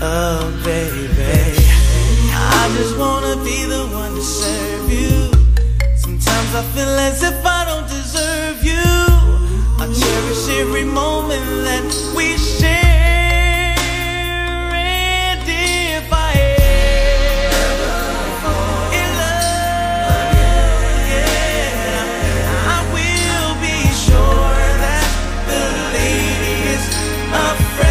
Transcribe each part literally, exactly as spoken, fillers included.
Oh, baby, I just wanna be the one to serve you. Sometimes I feel as if I don't deserve you. I cherish every moment that we share. And if I ever fall in love, yeah, I will be sure that the lady is a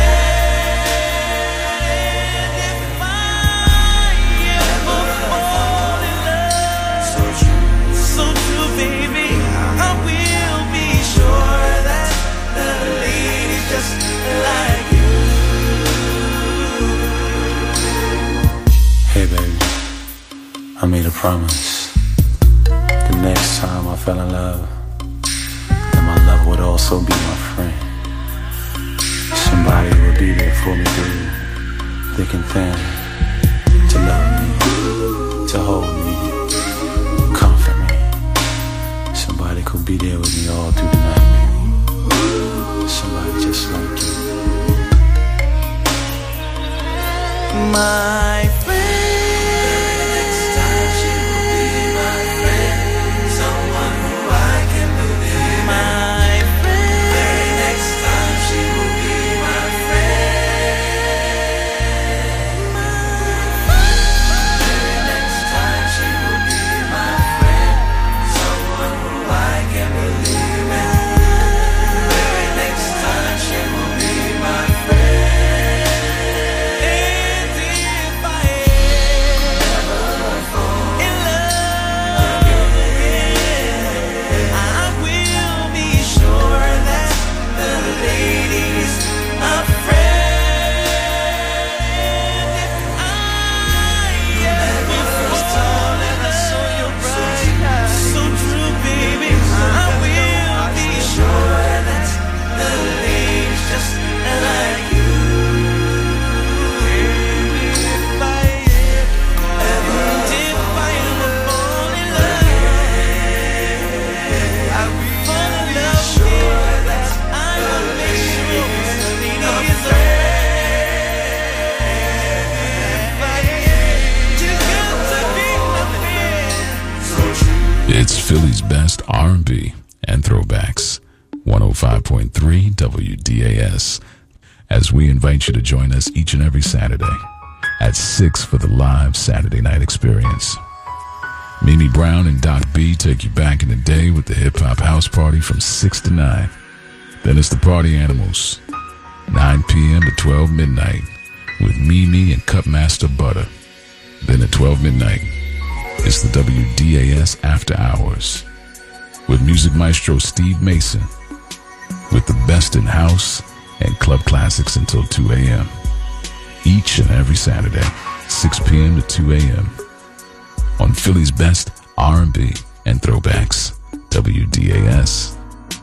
friend. If I ever fall in love, so true, so true, baby, I will be sure that the lady's just like you. Hey baby, I made a promise. The next time I fell in love, that my love would also be my friend. Somebody would be there for me through thick and thin, to love me, to hold me, comfort me. Somebody could be there with me all through the night, baby. Somebody just like you. My friend, next time she will be my friend, someone who I can believe. My friend, very next time she will be my friend. Very next time she will be my friend, someone who I can believe in. Very next time she will be my friend. It's Philly's best R and B and throwbacks. one oh five point three W D A S. As we invite you to join us each and every Saturday at six for the live Saturday night experience. Mimi Brown and Doc B take you back in the day with the Hip Hop House Party from six to nine. Then it's the Party Animals, nine p.m. to twelve midnight with Mimi and Cupmaster Butter. Then at twelve midnight, it's the W D A S After Hours with music maestro Steve Mason with the best in house and club classics until two a.m. each and every Saturday, six p.m. to two a.m. on Philly's best R and B and throwbacks, W D A S.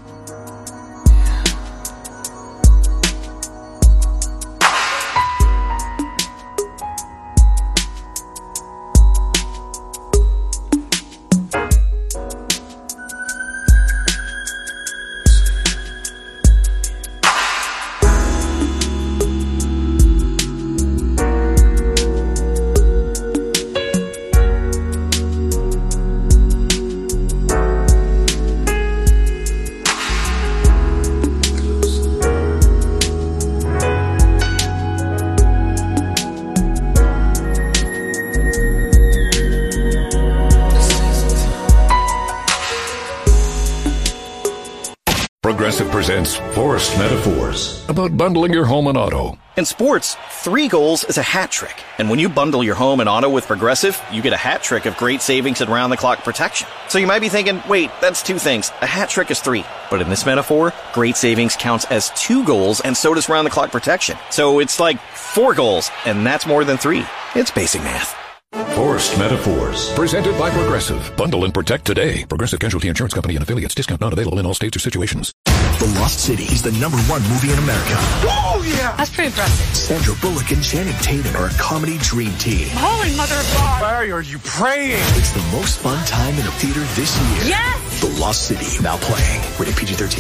Progressive presents Forced Metaphors about bundling your home and auto. In sports, three goals is a hat trick. And when you bundle your home and auto with Progressive, you get a hat trick of great savings and round-the-clock protection. So you might be thinking, wait, that's two things. A hat trick is three. But in this metaphor, great savings counts as two goals, and so does round-the-clock protection. So it's like four goals, and that's more than three. It's basic math. Forced Metaphors, presented by Progressive. Bundle and protect today. Progressive Casualty Insurance Company and affiliates. Discount not available in all states or situations. The Lost City is the number one movie in America. Oh, yeah! That's pretty impressive. Sandra Bullock and Channing Tatum are a comedy dream team. Holy mother of God! Larry, are you praying? It's the most fun time in a theater this year. Yes! The Lost City, now playing. Rated P G thirteen.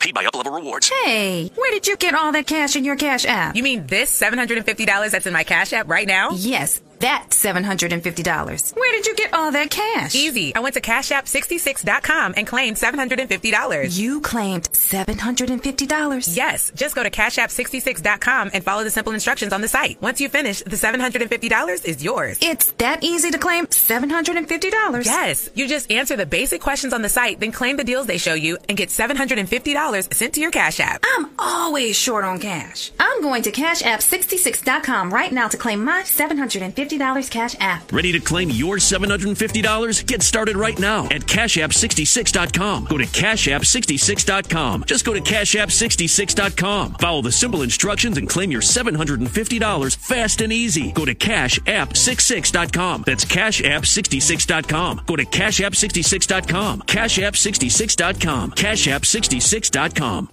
Paid by UpLevel Rewards. Hey, where did you get all that cash in your Cash App? You mean this seven hundred fifty dollars that's in my Cash App right now? Yes, that seven hundred fifty dollars. Where did you get all that cash? Easy. I went to cash app sixty-six dot com and claimed seven hundred fifty dollars. You claimed seven hundred fifty dollars? Yes. Just go to cash app sixty-six dot com and follow the simple instructions on the site. Once you finish, the seven hundred fifty dollars is yours. It's that easy to claim seven hundred fifty dollars? Yes. You just answer the basic questions on the site, then claim the deals they show you and get seven hundred fifty dollars sent to your Cash App. I'm always short on cash. I'm going to cash app sixty-six dot com right now to claim my seven hundred fifty dollars Cash App. Ready to claim your seven hundred fifty dollars? Get started right now at cash app sixty-six dot com. Go to cash app sixty-six dot com. Just go to cash app sixty-six dot com. Follow the simple instructions and claim your seven hundred fifty dollars fast and easy. Go to cash app sixty-six dot com. That's cash app sixty-six dot com. Go to cash app sixty-six dot com. cash app sixty-six dot com. cash app sixty-six dot com.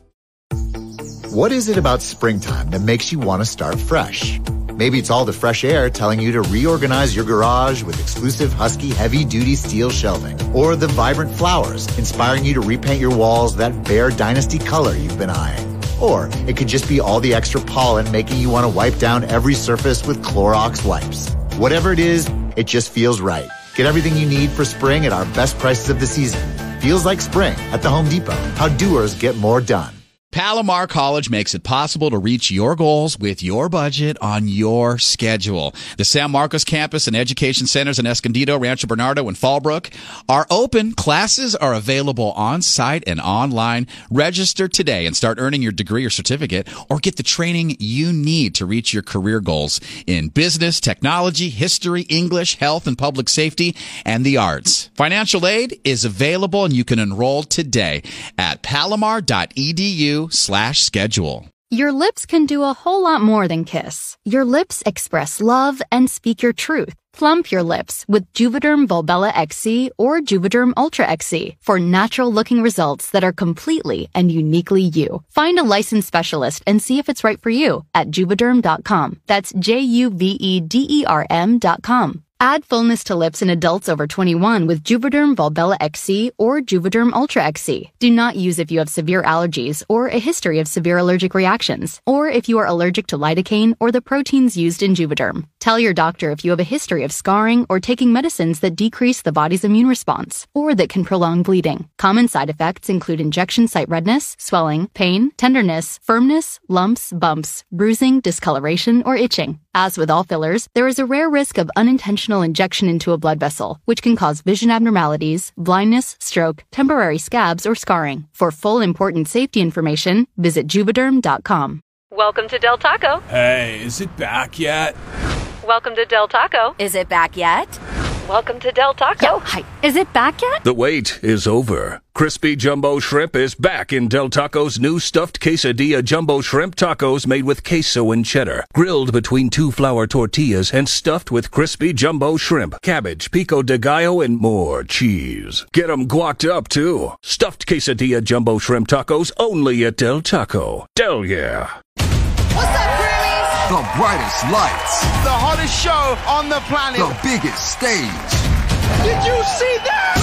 What is it about springtime that makes you want to start fresh? Maybe it's all the fresh air telling you to reorganize your garage with exclusive Husky heavy-duty steel shelving. Or the vibrant flowers inspiring you to repaint your walls that Bear Dynasty color you've been eyeing. Or it could just be all the extra pollen making you want to wipe down every surface with Clorox wipes. Whatever it is, it just feels right. Get everything you need for spring at our best prices of the season. Feels like spring at the Home Depot. How doers get more done. Palomar College makes it possible to reach your goals with your budget on your schedule. The San Marcos campus and education centers in Escondido, Rancho Bernardo, and Fallbrook are open. Classes are available on-site and online. Register today and start earning your degree or certificate, or get the training you need to reach your career goals in business, technology, history, English, health and public safety, and the arts. Financial aid is available, and you can enroll today at palomar dot e d u slash schedule. Your lips can do a whole lot more than kiss. Your lips express love and speak your truth. Plump your lips with Juvederm Volbella X C or Juvederm Ultra X C for natural-looking results that are completely and uniquely you. Find a licensed specialist and see if it's right for you at juvederm dot com. That's J U V E D E R M dot com. Add fullness to lips in adults over twenty-one with Juvederm Volbella X C or Juvederm Ultra X C. Do not use if you have severe allergies or a history of severe allergic reactions, or if you are allergic to lidocaine or the proteins used in Juvederm. Tell your doctor if you have a history of scarring or taking medicines that decrease the body's immune response or that can prolong bleeding. Common side effects include injection site redness, swelling, pain, tenderness, firmness, lumps, bumps, bruising, discoloration, or itching. As with all fillers, there is a rare risk of unintentional injection into a blood vessel, which can cause vision abnormalities, blindness, stroke, temporary scabs, or scarring. For full important safety information, visit juvederm dot com. Welcome to Del Taco. Hey, is it back yet? Welcome to Del Taco. Is it back yet? Welcome to Del Taco. Yo, hi. Is it back yet? The wait is over. Crispy Jumbo Shrimp is back in Del Taco's new stuffed quesadilla jumbo shrimp tacos made with queso and cheddar, grilled between two flour tortillas and stuffed with crispy jumbo shrimp, cabbage, pico de gallo, and more cheese. Get them guacced up, too. Stuffed quesadilla jumbo shrimp tacos only at Del Taco. Del yeah. What's up, Grammys? The brightest lights. The hottest show on the planet. The biggest stage. Did you see that?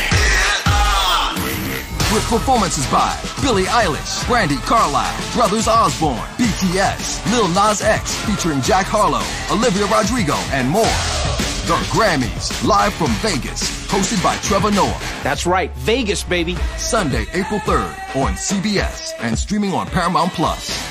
With performances by Billie Eilish, Brandy Carlisle, Brothers Osborne, B T S, Lil Nas X featuring Jack Harlow, Olivia Rodrigo, and more. The Grammys, live from Vegas, hosted by Trevor Noah. That's right, Vegas, baby. Sunday, April third on C B S and streaming on Paramount Plus.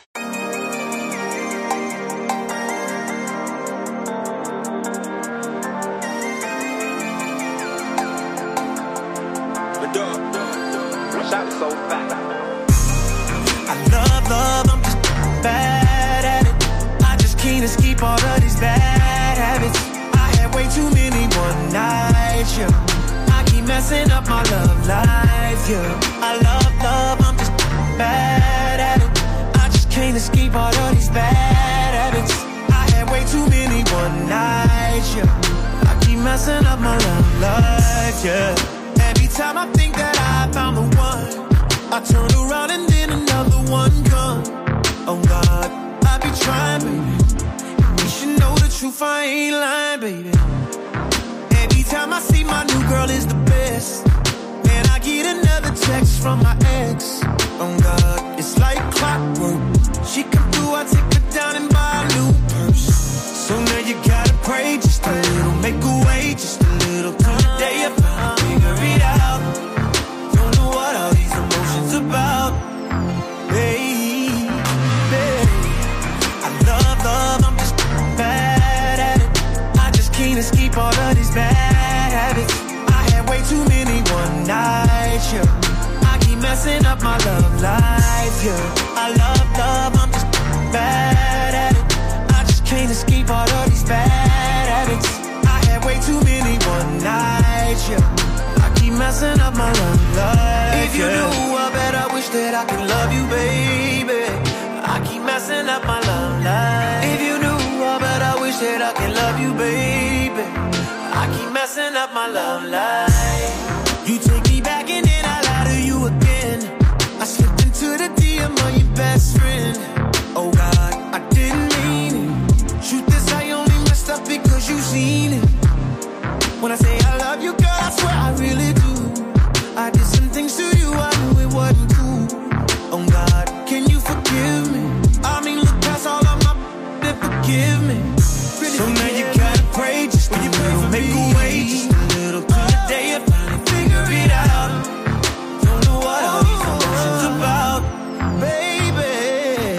Keep all of these bad habits. I had way too many one nights, yeah. I keep messing up my love life, yeah. I love love, I'm just bad at it. I just can't escape all of these bad habits. I had way too many one nights, yeah. I keep messing up my love life, yeah. Every time I think that I found the one, I turn around and then another one comes. Oh God, I be trying, baby. You should know the truth, I ain't lying, baby. Every time I see my new girl is the best, and I get another text from my ex. Oh God, it's like clockwork. She come through, I take her down and buy a new purse. So now you gotta pray just a little, make a way just a little till the day you finally figure it out. Don't know what all these emotions about, baby. I love love, I'm just bad at it. I just can't escape all of these bad habits. I had way too many one nights, yeah. I keep messing up my love life, yeah. I love love, I'm just bad at it. I just can't escape all of these bad habits. I had way too many one nights, yeah. I keep messing up my love life. If you yeah. knew, I bet I wish that I could love you, baby. I keep messing up my love life. If you knew, I bet I wish that I could love you, baby. I keep messing up my love life. You take me back and then I lie to you again. I slipped into the D M of your best friend. Oh God, I didn't mean it. Truth is, I only messed up because you seen it. When I say I love you, girl, I swear I really do. I did some things to you, I knew it wasn't cool. Oh God, can you forgive me? I mean, look past all of my and forgive me. Really so now you gotta pray just a little, make a way just a little till the day you finally figure it out. Don't know what all these emotions about, baby.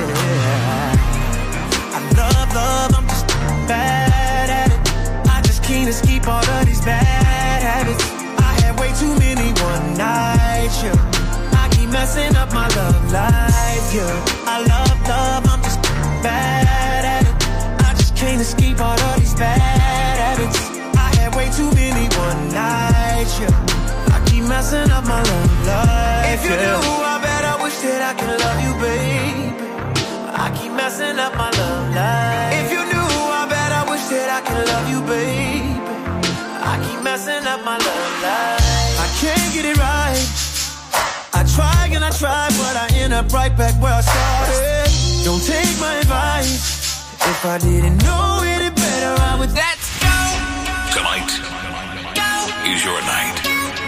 I love love, I'm just bad at it. I just can't escape all of these bad habits. I had way too many one nights, yeah. I keep messing up my love life, yeah. I love love, I'm just bad at it. I just can't escape all of these bad habits. I had way too many one nights, yeah. I keep messing up my love life. If you yeah. knew, I bet I wish that I could love you, baby. I keep messing up my love life. If you knew, I bet I wish that I could love you, baby. I keep messing up my love life. I can't get it right. I try and I try, but I end up right back where I started. Don't take my advice. If I didn't know any better, I would. Let's go. Tonight is your night.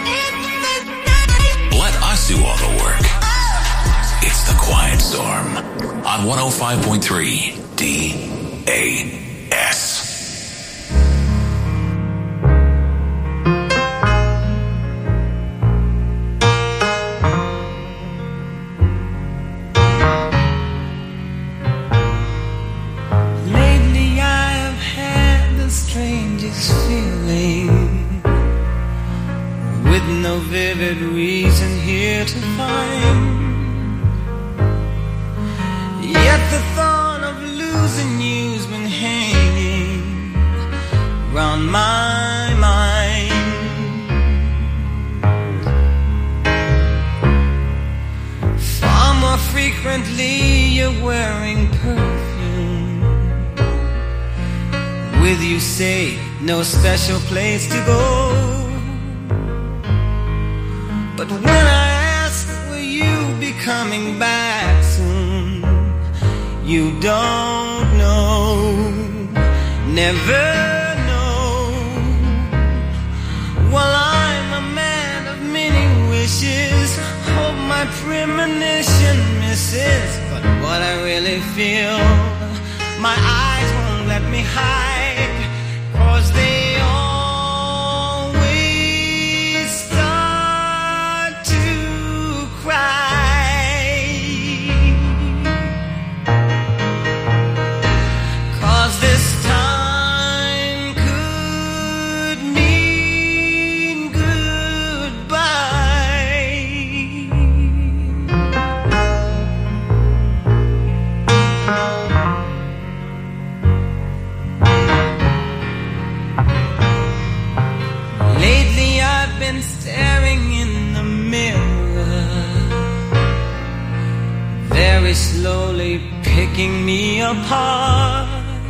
Let us do all the work. It's the Quiet Storm on one oh five point three D A S. No vivid reason here to find. Yet the thought of losing you's been hanging round my mind. Far more frequently you're wearing perfume. With you say no special place to go. But when I ask, will you be coming back soon? You don't know, never know. Well, I'm a man of many wishes. Hope my premonition misses. But what I really feel, my eyes won't let me hide. 'Cause they slowly picking me apart,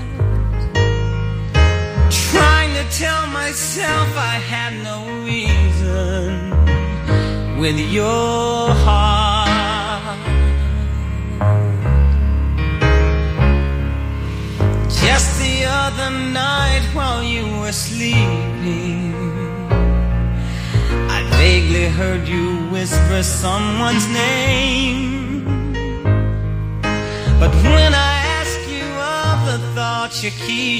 trying to tell myself I had no reason with your heart. Just the other night while you were sleeping, I vaguely heard you whisper someone's name. But when I ask you of the thoughts you keep